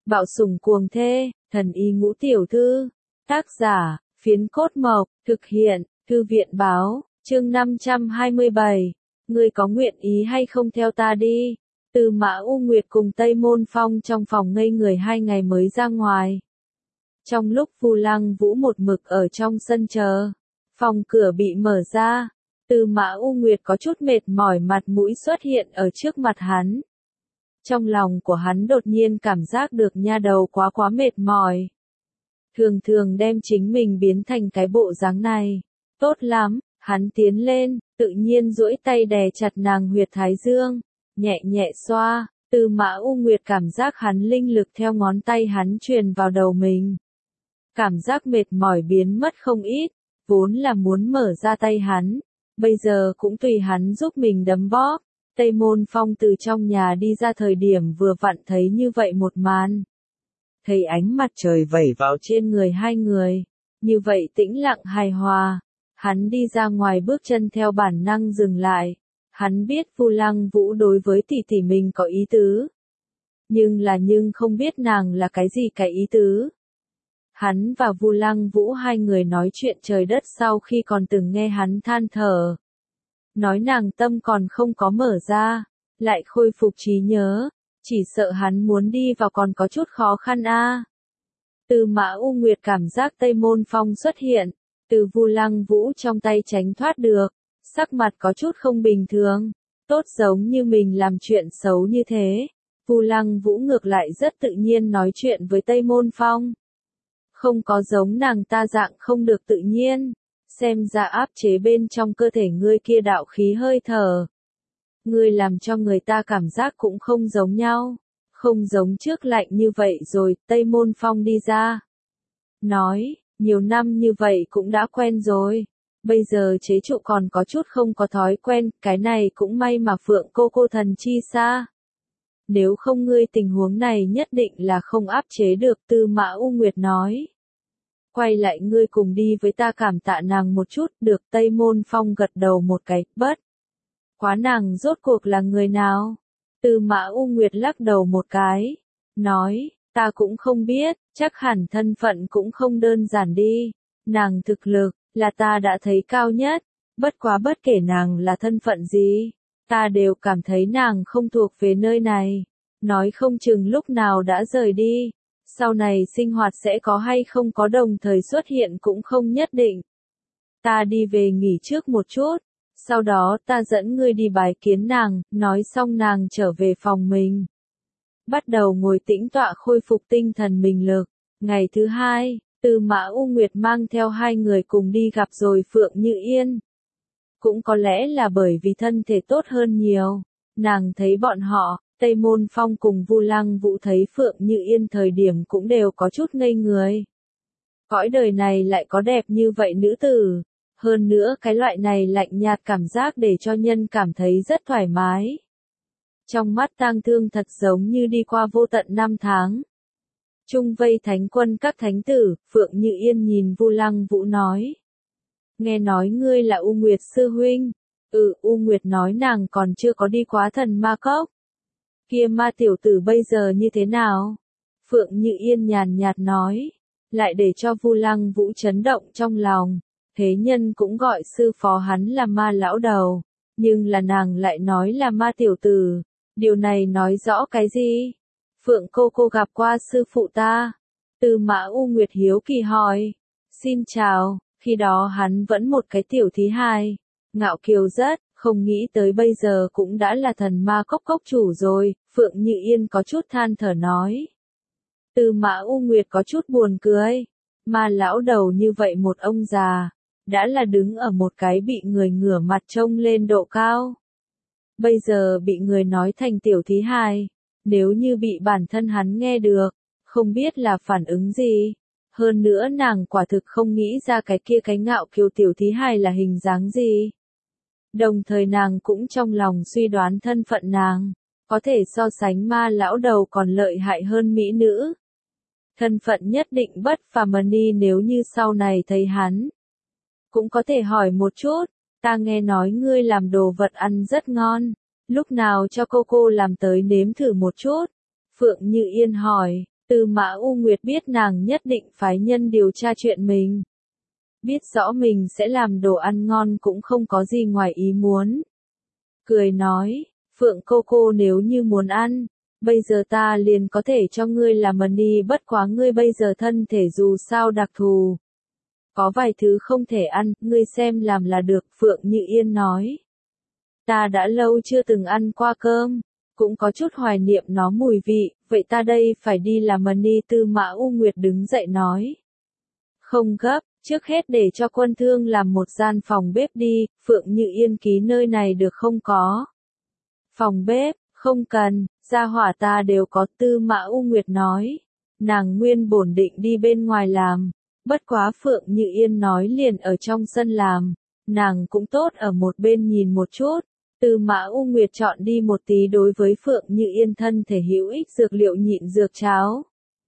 Bạo sủng cuồng thê, thần y ngũ tiểu thư. Tác giả, Phiến Cốt Mộc, thực hiện, Thư viện báo, chương 527. Ngươi có nguyện ý hay không theo ta đi? Từ Mã U Nguyệt cùng Tây Môn Phong trong phòng ngây người 2 ngày mới ra ngoài. Trong lúc Vu Lăng Vũ một mực ở trong sân chờ, phòng cửa bị mở ra. Từ Mã U Nguyệt có chút mệt mỏi, mặt mũi xuất hiện ở trước mặt hắn. Trong lòng của hắn đột nhiên cảm giác được nha đầu quá mệt mỏi. Thường thường đem chính mình biến thành cái bộ dáng này. Tốt lắm, hắn tiến lên, tự nhiên duỗi tay đè chặt nàng huyệt thái dương, nhẹ nhẹ xoa. Từ Mã U Nguyệt cảm giác hắn linh lực theo ngón tay hắn truyền vào đầu mình. Cảm giác mệt mỏi biến mất không ít, vốn là muốn mở ra tay hắn, bây giờ cũng tùy hắn giúp mình đấm bóp. Tây Môn Phong từ trong nhà đi ra thời điểm vừa vặn thấy như vậy một màn. Thấy ánh mặt trời vẩy vào trên người hai người, như vậy tĩnh lặng hài hòa. Hắn đi ra ngoài bước chân theo bản năng dừng lại. Hắn biết Vu Lăng Vũ đối với tỷ tỷ mình có ý tứ. Nhưng không biết nàng là cái gì cái ý tứ. Hắn và Vu Lăng Vũ hai người nói chuyện trời đất sau khi còn từng nghe hắn than thở. Nói nàng tâm còn không có mở ra, lại khôi phục trí nhớ, chỉ sợ hắn muốn đi vào còn có chút khó khăn a. Từ Mã U Nguyệt cảm giác Tây Môn Phong xuất hiện, từ Vu Lăng Vũ trong tay tránh thoát được, sắc mặt có chút không bình thường, tốt giống như mình làm chuyện xấu như thế. Vu Lăng Vũ ngược lại rất tự nhiên nói chuyện với Tây Môn Phong. Không có giống nàng ta dạng không được tự nhiên. Xem ra áp chế bên trong cơ thể ngươi kia đạo khí hơi thở. Ngươi làm cho người ta cảm giác cũng không giống nhau. Không giống trước lạnh như vậy rồi, Tây Môn Phong đi ra. Nói, nhiều năm như vậy cũng đã quen rồi. Bây giờ chế trụ còn có chút không có thói quen, cái này cũng may mà Phượng cô thần chi xa. Nếu không ngươi tình huống này nhất định là không áp chế được, Tư Mã U Nguyệt nói. Quay lại ngươi cùng đi với ta cảm tạ nàng một chút, được. Tây Môn Phong gật đầu một cái, bất. Quá nàng rốt cuộc là người nào? Tư Mã U Nguyệt lắc đầu một cái, nói, ta cũng không biết, chắc hẳn thân phận cũng không đơn giản đi. Nàng thực lực, là ta đã thấy cao nhất, bất quá bất kể nàng là thân phận gì, ta đều cảm thấy nàng không thuộc về nơi này, nói không chừng lúc nào đã rời đi. Sau này sinh hoạt sẽ có hay không có đồng thời xuất hiện cũng không nhất định. Ta đi về nghỉ trước một chút, sau đó ta dẫn ngươi đi bái kiến nàng, nói xong nàng trở về phòng mình. Bắt đầu ngồi tĩnh tọa khôi phục tinh thần mình lực. Ngày thứ hai, Từ Mã U Nguyệt mang theo hai người cùng đi gặp rồi Phượng Như Yên. Cũng có lẽ là bởi vì thân thể tốt hơn nhiều, nàng thấy bọn họ. Tây Môn Phong cùng Vu Lăng Vũ thấy Phượng Như Yên thời điểm cũng đều có chút ngây người. Cõi đời này lại có đẹp như vậy nữ tử. Hơn nữa cái loại này lạnh nhạt cảm giác để cho nhân cảm thấy rất thoải mái. Trong mắt tang thương thật giống như đi qua vô tận năm tháng. Trung vây thánh quân các thánh tử, Phượng Như Yên nhìn Vu Lăng Vũ nói. Nghe nói ngươi là U Nguyệt sư huynh. U Nguyệt nói nàng còn chưa có đi quá Thần Ma Cốc. Kia ma tiểu tử bây giờ như thế nào? Phượng Như Yên nhàn nhạt nói, lại để cho Vu Lăng Vũ chấn động trong lòng. Thế nhân cũng gọi sư phó hắn là ma lão đầu, nhưng là nàng lại nói là ma tiểu tử. Điều này nói rõ cái gì? Phượng cô gặp qua sư phụ ta. Tư Mã U Nguyệt hiếu kỳ hỏi. Xin chào, khi đó hắn vẫn một cái tiểu thí hài, ngạo kiều rất. Không nghĩ tới bây giờ cũng đã là Thần Ma Cốc cốc chủ rồi, Phượng Như Yên có chút than thở nói. Tư Mã U Nguyệt có chút buồn cười, ma lão đầu như vậy một ông già, đã là đứng ở một cái bị người ngửa mặt trông lên độ cao. Bây giờ bị người nói thành tiểu thí hài, nếu như bị bản thân hắn nghe được, không biết là phản ứng gì. Hơn nữa nàng quả thực không nghĩ ra cái kia cái ngạo kiều tiểu thí hài là hình dáng gì. Đồng thời nàng cũng trong lòng suy đoán thân phận nàng, có thể so sánh ma lão đầu còn lợi hại hơn mỹ nữ. Thân phận nhất định bất phàm đi, nếu như sau này thấy hắn. Cũng có thể hỏi một chút, ta nghe nói ngươi làm đồ vật ăn rất ngon, lúc nào cho cô làm tới nếm thử một chút. Phượng Như Yên hỏi, Tư Mã U Nguyệt biết nàng nhất định phái nhân điều tra chuyện mình. Biết rõ mình sẽ làm đồ ăn ngon cũng không có gì ngoài ý muốn. Cười nói, Phượng cô nếu như muốn ăn, bây giờ ta liền có thể cho ngươi làm money, bất quá ngươi bây giờ thân thể dù sao đặc thù. Có vài thứ không thể ăn, ngươi xem làm là được, Phượng Như Yên nói. Ta đã lâu chưa từng ăn qua cơm, cũng có chút hoài niệm nó mùi vị, vậy ta đây phải đi làm money. Tư Mã U Nguyệt đứng dậy nói. Không gấp, trước hết để cho Quân Thương làm một gian phòng bếp đi, Phượng Như Yên ký nơi này được không có. Phòng bếp, không cần, gia hỏa ta đều có. Tư Mã U Nguyệt nói. Nàng nguyên bổn định đi bên ngoài làm, bất quá Phượng Như Yên nói liền ở trong sân làm, nàng cũng tốt ở một bên nhìn một chút. Tư Mã U Nguyệt chọn đi một tí đối với Phượng Như Yên thân thể hữu ích dược liệu nhịn dược cháo.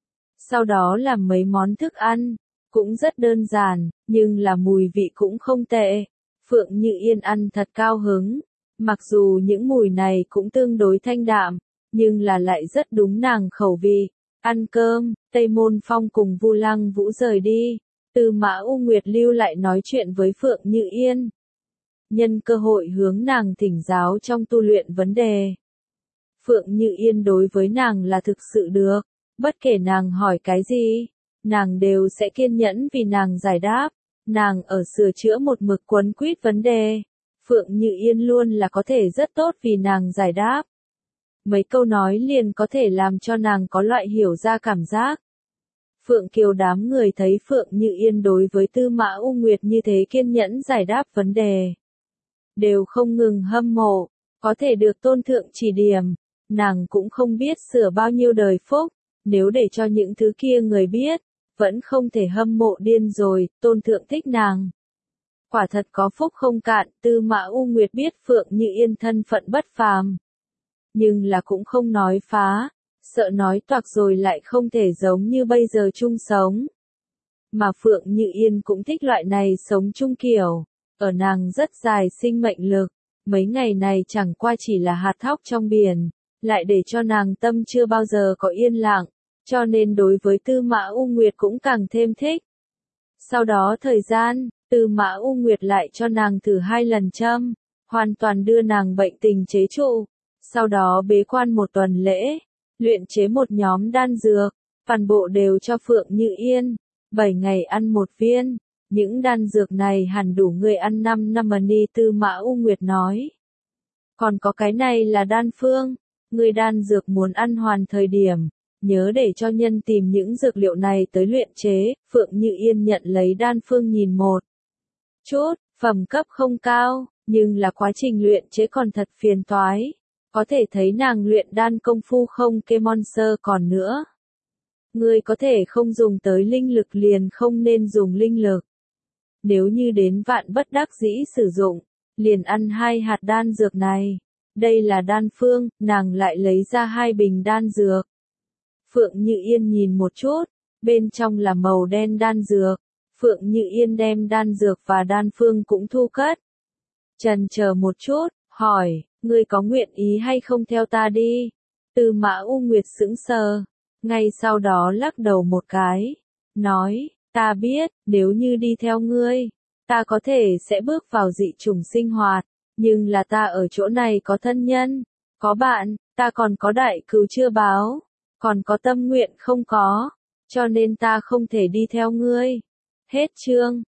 Sau đó làm mấy món thức ăn, cũng rất đơn giản, nhưng là mùi vị cũng không tệ. Phượng Như Yên ăn thật cao hứng, mặc dù những mùi này cũng tương đối thanh đạm, nhưng là lại rất đúng nàng khẩu vị. Ăn cơm, Tây Môn Phong cùng Vu Lăng Vũ rời đi, Tư Mã U Nguyệt lưu lại nói chuyện với Phượng Như Yên. Nhân cơ hội hướng nàng thỉnh giáo trong tu luyện vấn đề. Phượng Như Yên đối với nàng là thực sự được, bất kể nàng hỏi cái gì, nàng đều sẽ kiên nhẫn vì nàng giải đáp. Nàng ở sửa chữa một mực quấn quýt vấn đề, Phượng Như Yên luôn là có thể rất tốt vì nàng giải đáp. Mấy câu nói liền có thể làm cho nàng có loại hiểu ra cảm giác. Phượng Kiều đám người thấy Phượng Như Yên đối với Tư Mã U Nguyệt như thế kiên nhẫn giải đáp vấn đề, đều không ngừng hâm mộ, có thể được tôn thượng chỉ điểm, nàng cũng không biết sửa bao nhiêu đời phúc, nếu để cho những thứ kia người biết, vẫn không thể hâm mộ điên rồi. Tôn thượng thích nàng, quả thật có phúc không cạn. Tư Mã U Nguyệt biết Phượng Như Yên thân phận bất phàm, nhưng là cũng không nói phá, sợ nói toạc rồi lại không thể giống như bây giờ chung sống. Mà Phượng Như Yên cũng thích loại này sống chung kiểu, ở nàng rất dài sinh mệnh lực, mấy ngày này chẳng qua chỉ là hạt thóc trong biển, lại để cho nàng tâm chưa bao giờ có yên lặng, cho nên đối với Tư Mã U Nguyệt cũng càng thêm thích. Sau đó thời gian, Tư Mã U Nguyệt lại cho nàng thử 2 lần châm, hoàn toàn đưa nàng bệnh tình chế trụ. Sau đó bế quan một tuần lễ, luyện chế một nhóm đan dược, toàn bộ đều cho Phượng Như Yên, 7 ngày ăn một viên, những đan dược này hẳn đủ người ăn 5 năm money. Tư Mã U Nguyệt nói. Còn có cái này là đan phương, người đan dược muốn ăn hoàn thời điểm, nhớ để cho nhân tìm những dược liệu này tới luyện chế. Phượng Như Yên nhận lấy đan phương nhìn một chút, phẩm cấp không cao, nhưng là quá trình luyện chế còn thật phiền toái. Có thể thấy nàng luyện đan công phu không kê monster còn nữa. Ngươi có thể không dùng tới linh lực liền không nên dùng linh lực. Nếu như đến vạn bất đắc dĩ sử dụng, liền ăn 2 hạt đan dược này. Đây là đan phương, nàng lại lấy ra 2 bình đan dược. Phượng Như Yên nhìn một chút, bên trong là màu đen đan dược. Phượng Như Yên đem đan dược và đan phương cũng thu cất. Chần chờ một chút, hỏi, ngươi có nguyện ý hay không theo ta đi? Tư Mã U Nguyệt sững sờ, ngay sau đó lắc đầu một cái, nói, ta biết, nếu như đi theo ngươi, ta có thể sẽ bước vào dị chủng sinh hoạt, nhưng là ta ở chỗ này có thân nhân, có bạn, ta còn có đại cứu chưa báo, còn có tâm nguyện không có, cho nên ta không thể đi theo ngươi. Hết chương.